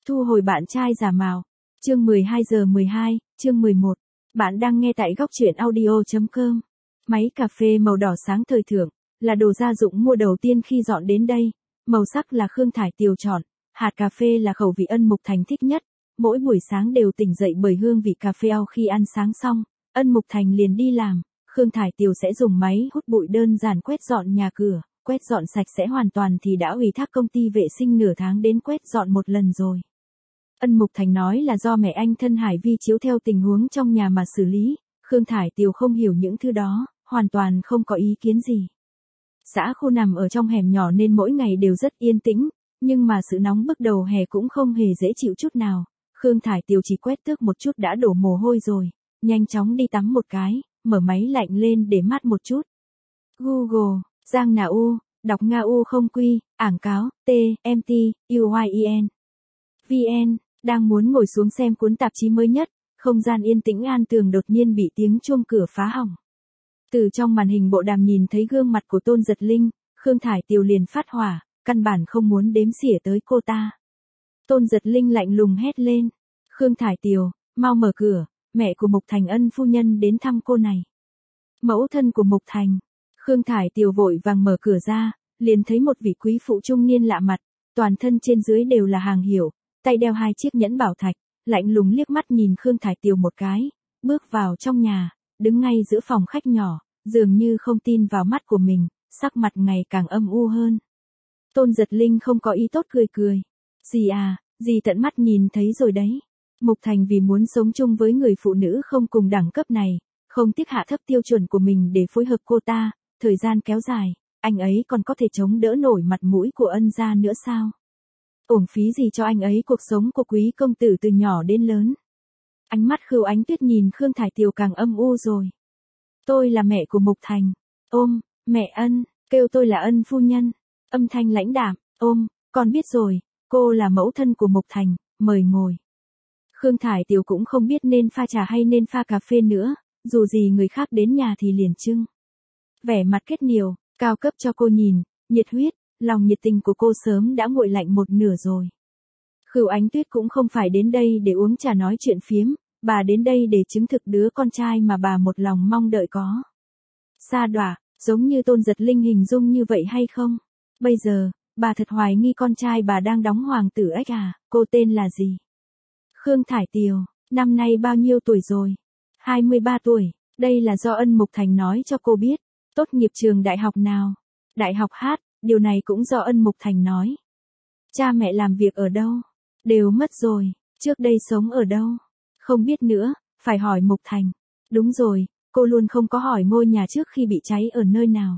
Thu hồi bạn trai giả mạo. Chương 12 giờ 12, chương 11. Bạn đang nghe tại góc truyện audio.com. Máy cà phê màu đỏ sáng thời thượng, là đồ gia dụng mua đầu tiên khi dọn đến đây. Màu sắc là Khương Thải Tiều chọn, hạt cà phê là khẩu vị Ân Mục Thành thích nhất. Mỗi buổi sáng đều tỉnh dậy bởi hương vị cà phê. Khi ăn sáng xong, Ân Mục Thành liền đi làm. Khương Thải Tiều sẽ dùng máy hút bụi đơn giản quét dọn nhà cửa. Quét dọn sạch sẽ hoàn toàn thì đã ủy thác công ty vệ sinh nửa tháng đến quét dọn một lần rồi. Ân Mục Thành nói là do mẹ anh thân Hải Vi chiếu theo tình huống trong nhà mà xử lý. Khương Thải Tiều không hiểu những thứ đó, hoàn toàn không có ý kiến gì. Xã khu nằm ở trong hẻm nhỏ nên mỗi ngày đều rất yên tĩnh, nhưng mà sự nóng bức đầu hè cũng không hề dễ chịu chút nào. Khương Thải Tiều chỉ quét tước một chút đã đổ mồ hôi rồi, nhanh chóng đi tắm một cái, mở máy lạnh lên để mát một chút. Google, Giang Nà U, đọc Nga U không quy, ảng cáo, T, MT, UYEN. VN, đang muốn ngồi xuống xem cuốn tạp chí mới nhất, không gian yên tĩnh an tường đột nhiên bị tiếng chuông cửa phá hỏng. Từ trong màn hình bộ đàm nhìn thấy gương mặt của Tôn Giật Linh, Khương Thải Tiều liền phát hỏa, căn bản không muốn đếm xỉa tới cô ta. Tôn Giật Linh lạnh lùng hét lên. Khương Thải Tiều, mau mở cửa, mẹ của Mục Thành Ân phu nhân đến thăm cô này. Mẫu thân của Mục Thành. Khương Thải Tiều vội vàng mở cửa ra, liền thấy một vị quý phụ trung niên lạ mặt, toàn thân trên dưới đều là hàng hiệu, tay đeo 2 chiếc nhẫn bảo thạch, lạnh lùng liếc mắt nhìn Khương Thải Tiều một cái, bước vào trong nhà, đứng ngay giữa phòng khách nhỏ, dường như không tin vào mắt của mình, sắc mặt ngày càng âm u hơn. Tôn Giật Linh không có ý tốt cười cười. Dì à, dì tận mắt nhìn thấy rồi đấy. Mục Thành vì muốn sống chung với người phụ nữ không cùng đẳng cấp này, không tiếc hạ thấp tiêu chuẩn của mình để phối hợp cô ta, thời gian kéo dài, anh ấy còn có thể chống đỡ nổi mặt mũi của Ân gia nữa sao? Uổng phí gì cho anh ấy cuộc sống của quý công tử từ nhỏ đến lớn. Ánh mắt Khưu Ánh Tuyết nhìn Khương Thải Tiều càng âm u rồi. Tôi là mẹ của Mục Thành. Ôm, mẹ Ân, kêu tôi là Ân phu nhân. Âm thanh lãnh đạm, ôm, con biết rồi, cô là mẫu thân của Mục Thành, mời ngồi. Khương Thải Tiều cũng không biết nên pha trà hay nên pha cà phê nữa, dù gì người khác đến nhà thì liền trưng. Vẻ mặt kết niều, cao cấp cho cô nhìn, nhiệt huyết, lòng nhiệt tình của cô sớm đã nguội lạnh một nửa rồi. Khưu Ánh Tuyết cũng không phải đến đây để uống trà nói chuyện phiếm, bà đến đây để chứng thực đứa con trai mà bà một lòng mong đợi có. Sa đọa, giống như Tôn Giật Linh hình dung như vậy hay không? Bây giờ, bà thật hoài nghi con trai bà đang đóng hoàng tử ếch à, cô tên là gì? Khương Thải Tiều, năm nay bao nhiêu tuổi rồi? 23 tuổi, đây là do Ân Mục Thành nói cho cô biết. Tốt nghiệp trường đại học nào? Đại học Hát, điều này cũng do Ân Mục Thành nói. Cha mẹ làm việc ở đâu? Đều mất rồi, trước đây sống ở đâu? Không biết nữa, phải hỏi Mục Thành. Đúng rồi, cô luôn không có hỏi ngôi nhà trước khi bị cháy ở nơi nào.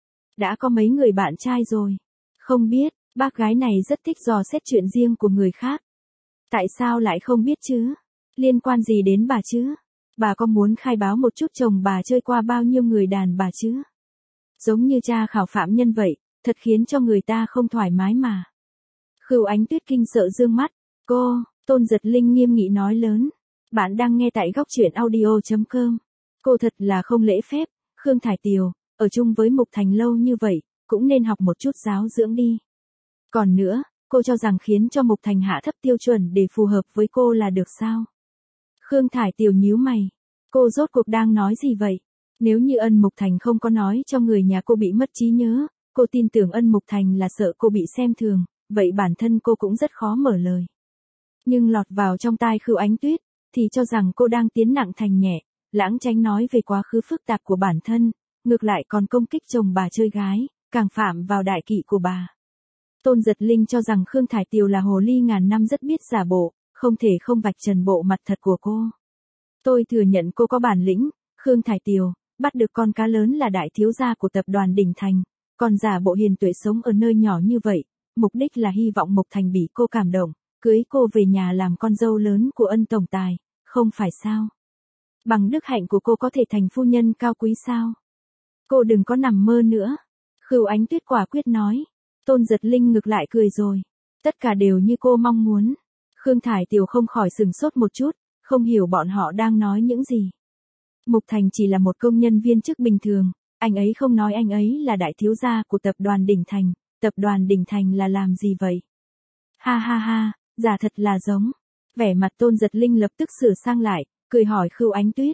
Đã có mấy người bạn trai rồi. Không biết, bác gái này rất thích dò xét chuyện riêng của người khác. Tại sao lại không biết chứ? Liên quan gì đến bà chứ? Bà có muốn khai báo một chút chồng bà chơi qua bao nhiêu người đàn bà chứ? Giống như cha khảo phạm nhân vậy, thật khiến cho người ta không thoải mái mà. Khưu Ánh Tuyết kinh sợ dương mắt. Cô, Tôn Giật Linh nghiêm nghị nói lớn. Bạn đang nghe tại góc truyện audio.com. Cô thật là không lễ phép, Khương Thải Tiều, ở chung với Mục Thành lâu như vậy, cũng nên học một chút giáo dưỡng đi. Còn nữa, cô cho rằng khiến cho Mục Thành hạ thấp tiêu chuẩn để phù hợp với cô là được sao? Khương Thải Tiều nhíu mày. Cô rốt cuộc đang nói gì vậy? Nếu như Ân Mục Thành không có nói cho người nhà cô bị mất trí nhớ, cô tin tưởng Ân Mục Thành là sợ cô bị xem thường, vậy bản thân cô cũng rất khó mở lời. Nhưng lọt vào trong tai Khưu Ánh Tuyết, thì cho rằng cô đang tiến nặng thành nhẹ, lãng tránh nói về quá khứ phức tạp của bản thân, ngược lại còn công kích chồng bà chơi gái, càng phạm vào đại kỵ của bà. Tôn Giật Linh cho rằng Khương Thải Tiều là hồ ly ngàn năm rất biết giả bộ, không thể không vạch trần bộ mặt thật của cô. Tôi thừa nhận cô có bản lĩnh, Khương Thải Tiều, bắt được con cá lớn là đại thiếu gia của tập đoàn Đỉnh Thành, còn giả bộ hiền tuệ sống ở nơi nhỏ như vậy, mục đích là hy vọng Mục Thành bị cô cảm động, cưới cô về nhà làm con dâu lớn của Ân tổng tài, không phải sao? Bằng đức hạnh của cô có thể thành phu nhân cao quý sao? Cô đừng có nằm mơ nữa. Khưu Ánh Tuyết quả quyết nói. Tôn Giật Linh ngược lại cười rồi. Tất cả đều như cô mong muốn. Khương Thải Tiều không khỏi sừng sốt một chút, không hiểu bọn họ đang nói những gì. Mục Thành chỉ là một công nhân viên chức bình thường, anh ấy không nói anh ấy là đại thiếu gia của tập đoàn Đỉnh Thành, tập đoàn Đỉnh Thành là làm gì vậy? Ha ha ha, Giả thật là giống. Vẻ mặt Tôn Giật Linh lập tức sửa sang lại, cười hỏi Khưu Ánh Tuyết.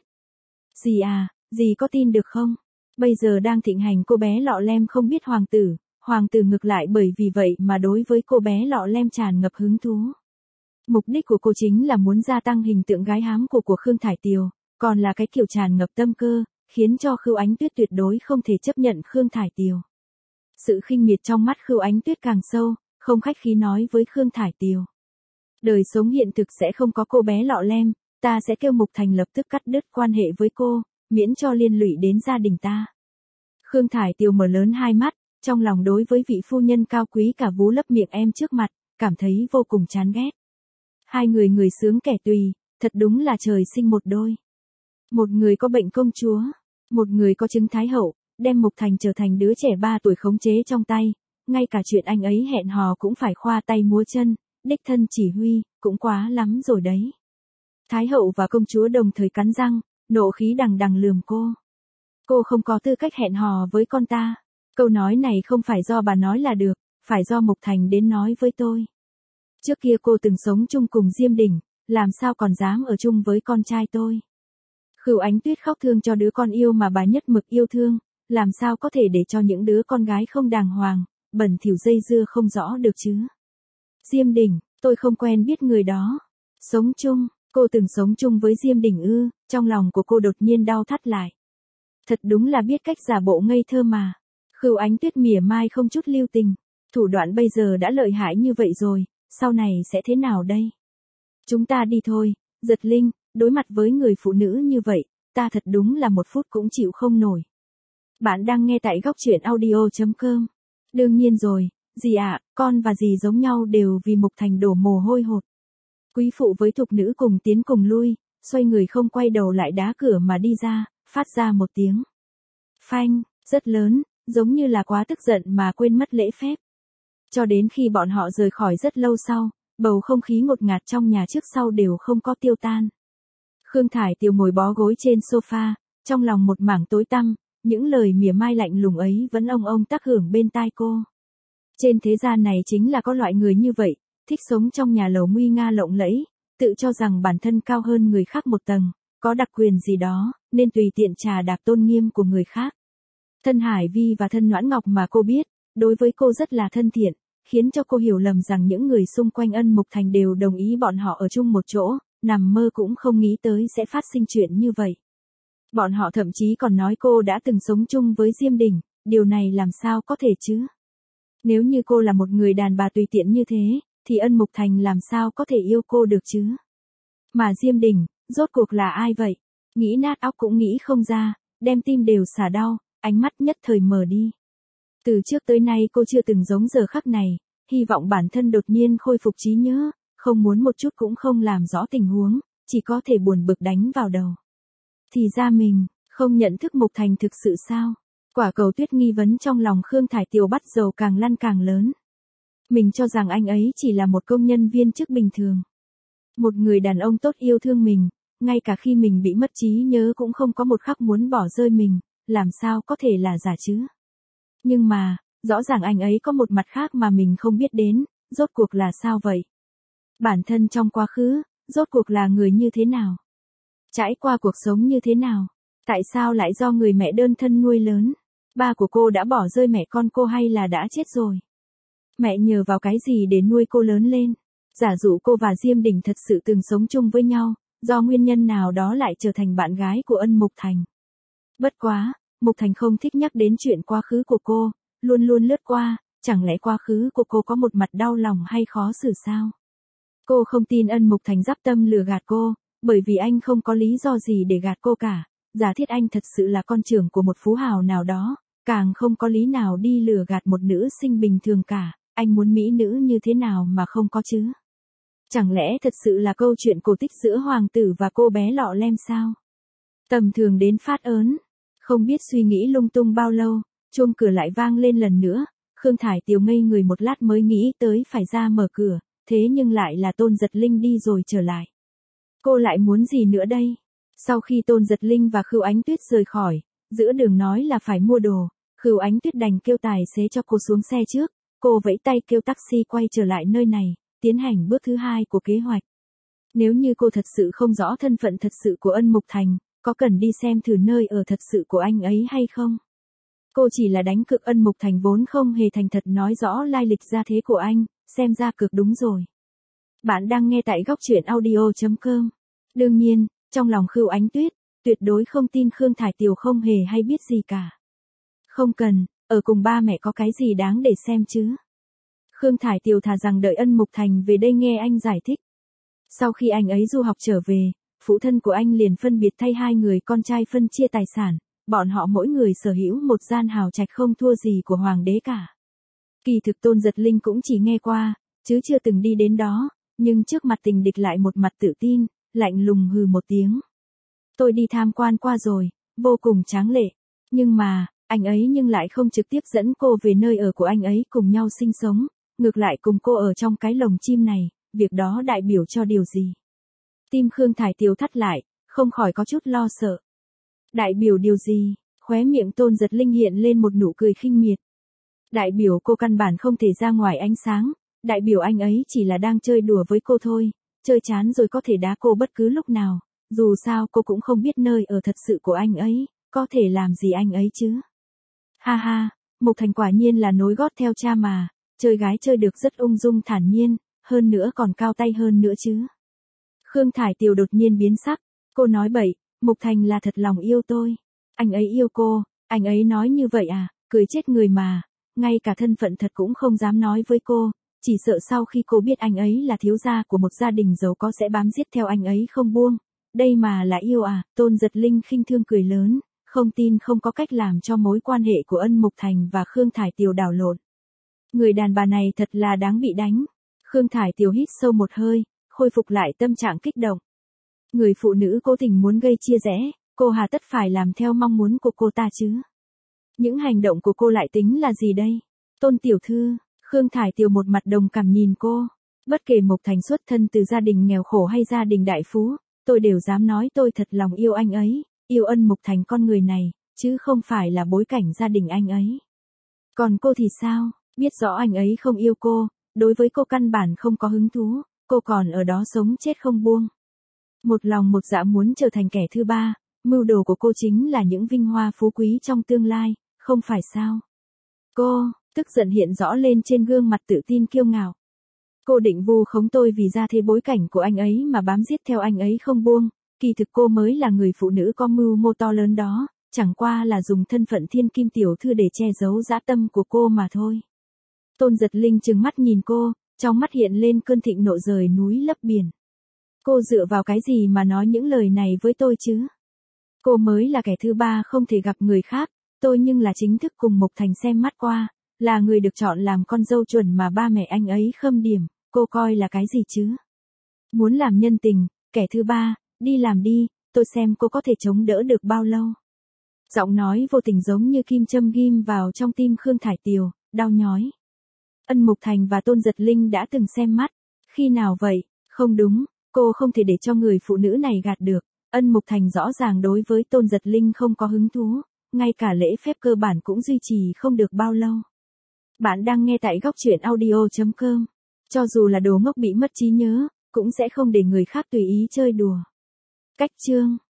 Dì à, dì có tin được không? Bây giờ đang thịnh hành cô bé lọ lem không biết hoàng tử ngược lại bởi vì vậy mà đối với cô bé lọ lem tràn ngập hứng thú. Mục đích của cô chính là muốn gia tăng hình tượng gái hám của Khương Thải Tiều, còn là cái kiểu tràn ngập tâm cơ, khiến cho Khưu Ánh Tuyết tuyệt đối không thể chấp nhận Khương Thải Tiều. Sự khinh miệt trong mắt Khưu Ánh Tuyết càng sâu, không khách khí nói với Khương Thải Tiều. Đời sống hiện thực sẽ không có cô bé lọ lem, ta sẽ kêu Mục Thành lập tức cắt đứt quan hệ với cô, miễn cho liên lụy đến gia đình ta. Khương Thải Tiều mở lớn hai mắt, trong lòng đối với vị phu nhân cao quý cả vú lấp miệng em trước mặt, cảm thấy vô cùng chán ghét. Hai người người sướng kẻ tùy, thật đúng là trời sinh một đôi. Một người có bệnh công chúa, một người có chứng thái hậu, đem Mục Thành trở thành đứa trẻ 3 tuổi khống chế trong tay, ngay cả chuyện anh ấy hẹn hò cũng phải khoa tay múa chân, đích thân chỉ huy, cũng quá lắm rồi đấy. Thái hậu và công chúa đồng thời cắn răng, nộ khí đằng đằng lườm cô. Cô không có tư cách hẹn hò với con ta. Câu nói này không phải do bà nói là được, phải do Mục Thành đến nói với tôi. Trước kia cô từng sống chung cùng Diêm Đình, làm sao còn dám ở chung với con trai tôi. Khưu Ánh Tuyết khóc thương cho đứa con yêu mà bà nhất mực yêu thương, làm sao có thể để cho những đứa con gái không đàng hoàng, bẩn thỉu dây dưa không rõ được chứ. Diêm Đình, tôi không quen biết người đó. Sống chung, cô từng sống chung với Diêm Đình ư? Trong lòng của cô đột nhiên đau thắt lại. Thật đúng là biết cách giả bộ ngây thơ mà. Khưu Ánh Tuyết mỉa mai không chút lưu tình. Thủ đoạn bây giờ đã lợi hại như vậy rồi, sau này sẽ thế nào đây? Chúng ta đi thôi, Giật Linh, đối mặt với người phụ nữ như vậy, ta thật đúng là một phút cũng chịu không nổi. Bạn đang nghe tại góc truyện audio.com. Đương nhiên rồi, dì ạ, con và dì giống nhau đều vì Mục Thành đổ mồ hôi hột. Quý phụ với thục nữ cùng tiến cùng lui, xoay người không quay đầu lại đá cửa mà đi ra, phát ra một tiếng phanh, rất lớn, giống như là quá tức giận mà quên mất lễ phép. Cho đến khi bọn họ rời khỏi rất lâu sau, bầu không khí ngột ngạt trong nhà trước sau đều không có tiêu tan. Khương Thải Tiều ngồi bó gối trên sofa, trong lòng một mảng tối tăm, những lời mỉa mai lạnh lùng ấy vẫn ông tác hưởng bên tai cô. Trên thế gian này chính là có loại người như vậy, thích sống trong nhà lầu nguy nga lộng lẫy, tự cho rằng bản thân cao hơn người khác một tầng, có đặc quyền gì đó, nên tùy tiện trà đạp tôn nghiêm của người khác. Thân Hải Vi và thân Noãn Ngọc mà cô biết, đối với cô rất là thân thiện, khiến cho cô hiểu lầm rằng những người xung quanh Ân Mục Thành đều đồng ý bọn họ ở chung một chỗ, nằm mơ cũng không nghĩ tới sẽ phát sinh chuyện như vậy. Bọn họ thậm chí còn nói cô đã từng sống chung với Diêm Đình, điều này làm sao có thể chứ? Nếu như cô là một người đàn bà tùy tiện như thế, thì Ân Mục Thành làm sao có thể yêu cô được chứ? Mà Diêm Đình, rốt cuộc là ai vậy? Nghĩ nát óc cũng nghĩ không ra, đem tim đều xả đau, ánh mắt nhất thời mờ đi. Từ trước tới nay cô chưa từng giống giờ khắc này, hy vọng bản thân đột nhiên khôi phục trí nhớ, không muốn một chút cũng không làm rõ tình huống, chỉ có thể buồn bực đánh vào đầu. Thì ra mình, không nhận thức Mục Thành thực sự sao? Quả cầu tuyết nghi vấn trong lòng Khương Thải Tiều bắt dầu càng lăn càng lớn. Mình cho rằng anh ấy chỉ là một công nhân viên chức bình thường. Một người đàn ông tốt yêu thương mình, ngay cả khi mình bị mất trí nhớ cũng không có một khắc muốn bỏ rơi mình, làm sao có thể là giả chứ? Nhưng mà, rõ ràng anh ấy có một mặt khác mà mình không biết đến, rốt cuộc là sao vậy? Bản thân trong quá khứ, rốt cuộc là người như thế nào? Trải qua cuộc sống như thế nào? Tại sao lại do người mẹ đơn thân nuôi lớn? Ba của cô đã bỏ rơi mẹ con cô hay là đã chết rồi? Mẹ nhờ vào cái gì để nuôi cô lớn lên? Giả dụ cô và Diêm Đình thật sự từng sống chung với nhau, do nguyên nhân nào đó lại trở thành bạn gái của Ân Mục Thành. Bất quá, Mục Thành không thích nhắc đến chuyện quá khứ của cô, luôn luôn lướt qua, chẳng lẽ quá khứ của cô có một mặt đau lòng hay khó xử sao? Cô không tin Ân Mục Thành dắp tâm lừa gạt cô, bởi vì anh không có lý do gì để gạt cô cả, giả thiết anh thật sự là con trưởng của một phú hào nào đó, càng không có lý nào đi lừa gạt một nữ sinh bình thường cả, anh muốn mỹ nữ như thế nào mà không có chứ? Chẳng lẽ thật sự là câu chuyện cổ tích giữa hoàng tử và cô bé lọ lem sao? Tầm thường đến phát ớn. Không biết suy nghĩ lung tung bao lâu, chuông cửa lại vang lên lần nữa, Khương Thải Tiều ngây người một lát mới nghĩ tới phải ra mở cửa, thế nhưng lại là Tôn Giật Linh đi rồi trở lại. Cô lại muốn gì nữa đây? Sau khi Tôn Giật Linh và Khưu Ánh Tuyết rời khỏi, giữa đường nói là phải mua đồ, Khưu Ánh Tuyết đành kêu tài xế cho cô xuống xe trước, cô vẫy tay kêu taxi quay trở lại nơi này, tiến hành bước thứ hai của kế hoạch. Nếu như cô thật sự không rõ thân phận thật sự của Ân Mục Thành, có cần đi xem thử nơi ở thật sự của anh ấy hay không? Cô chỉ là đánh cược Ân Mục Thành vốn không hề thành thật nói rõ lai lịch gia thế của anh, xem ra cược đúng rồi. Bạn đang nghe tại góc truyện audio.com. Đương nhiên, trong lòng Khưu Ánh Tuyết, tuyệt đối không tin Khương Thải Tiều không hề hay biết gì cả. Không cần, ở cùng ba mẹ có cái gì đáng để xem chứ. Khương Thải Tiều thà rằng đợi Ân Mục Thành về đây nghe anh giải thích. Sau khi anh ấy du học trở về, phụ thân của anh liền phân biệt thay hai người con trai phân chia tài sản, bọn họ mỗi người sở hữu một gian hào trạch không thua gì của hoàng đế cả. Kỳ thực Tôn Giật Linh cũng chỉ nghe qua, chứ chưa từng đi đến đó, nhưng trước mặt tình địch lại một mặt tự tin, lạnh lùng hừ một tiếng. Tôi đi tham quan qua rồi, vô cùng tráng lệ, nhưng mà, anh ấy nhưng lại không trực tiếp dẫn cô về nơi ở của anh ấy cùng nhau sinh sống, ngược lại cùng cô ở trong cái lồng chim này, việc đó đại biểu cho điều gì? Tim Khương Thải Tiều thắt lại, không khỏi có chút lo sợ. Đại biểu điều gì? Khóe miệng Tôn Giật Linh hiện lên một nụ cười khinh miệt. Đại biểu cô căn bản không thể ra ngoài ánh sáng, đại biểu anh ấy chỉ là đang chơi đùa với cô thôi, chơi chán rồi có thể đá cô bất cứ lúc nào, dù sao cô cũng không biết nơi ở thật sự của anh ấy, có thể làm gì anh ấy chứ. Ha ha, Mục Thành quả nhiên là nối gót theo cha mà, chơi gái chơi được rất ung dung thản nhiên, hơn nữa còn cao tay hơn nữa chứ. Khương Thải Tiều đột nhiên biến sắc, cô nói bậy, Mục Thành là thật lòng yêu tôi. Anh ấy yêu cô, anh ấy nói như vậy à, cười chết người mà, ngay cả thân phận thật cũng không dám nói với cô, chỉ sợ sau khi cô biết anh ấy là thiếu gia của một gia đình giàu có sẽ bám giết theo anh ấy không buông. Đây mà là yêu à, Tôn Giật Linh khinh thương cười lớn, không tin không có cách làm cho mối quan hệ của Ân Mục Thành và Khương Thải Tiều đảo lộn. Người đàn bà này thật là đáng bị đánh. Khương Thải Tiều hít sâu một hơi, khôi phục lại tâm trạng kích động. Người phụ nữ cố tình muốn gây chia rẽ, cô hà tất phải làm theo mong muốn của cô ta chứ. Những hành động của cô lại tính là gì đây? Tôn tiểu thư, Khương Thải Tiều một mặt đồng cảm nhìn cô. Bất kể Mục Thành xuất thân từ gia đình nghèo khổ hay gia đình đại phú, tôi đều dám nói tôi thật lòng yêu anh ấy, yêu Ân Mục Thành con người này, chứ không phải là bối cảnh gia đình anh ấy. Còn cô thì sao? Biết rõ anh ấy không yêu cô, đối với cô căn bản không có hứng thú, cô còn ở đó sống chết không buông. Một lòng một dạ muốn trở thành kẻ thứ ba, mưu đồ của cô chính là những vinh hoa phú quý trong tương lai, không phải sao? Cô, tức giận hiện rõ lên trên gương mặt tự tin kiêu ngạo. Cô định vu khống tôi vì ra thế bối cảnh của anh ấy mà bám giết theo anh ấy không buông, kỳ thực cô mới là người phụ nữ có mưu mô to lớn đó, chẳng qua là dùng thân phận thiên kim tiểu thư để che giấu dã tâm của cô mà thôi. Tôn Giật Linh trừng mắt nhìn cô, trong mắt hiện lên cơn thịnh nộ rời núi lấp biển. Cô dựa vào cái gì mà nói những lời này với tôi chứ? Cô mới là kẻ thứ ba không thể gặp người khác, tôi nhưng là chính thức cùng Mục Thành xem mắt qua, là người được chọn làm con dâu chuẩn mà ba mẹ anh ấy khâm điểm, cô coi là cái gì chứ? Muốn làm nhân tình, kẻ thứ ba, đi làm đi, tôi xem cô có thể chống đỡ được bao lâu. Giọng nói vô tình giống như kim châm ghim vào trong tim Khương Thải Tiều, đau nhói. Ân Mục Thành và Tôn Giật Linh đã từng xem mắt. Khi nào vậy? Không đúng, cô không thể để cho người phụ nữ này gạt được. Ân Mục Thành rõ ràng đối với Tôn Giật Linh không có hứng thú, ngay cả lễ phép cơ bản cũng duy trì không được bao lâu. Bạn đang nghe tại góc truyện audio.com. Cho dù là đồ ngốc bị mất trí nhớ, cũng sẽ không để người khác tùy ý chơi đùa. Cách chương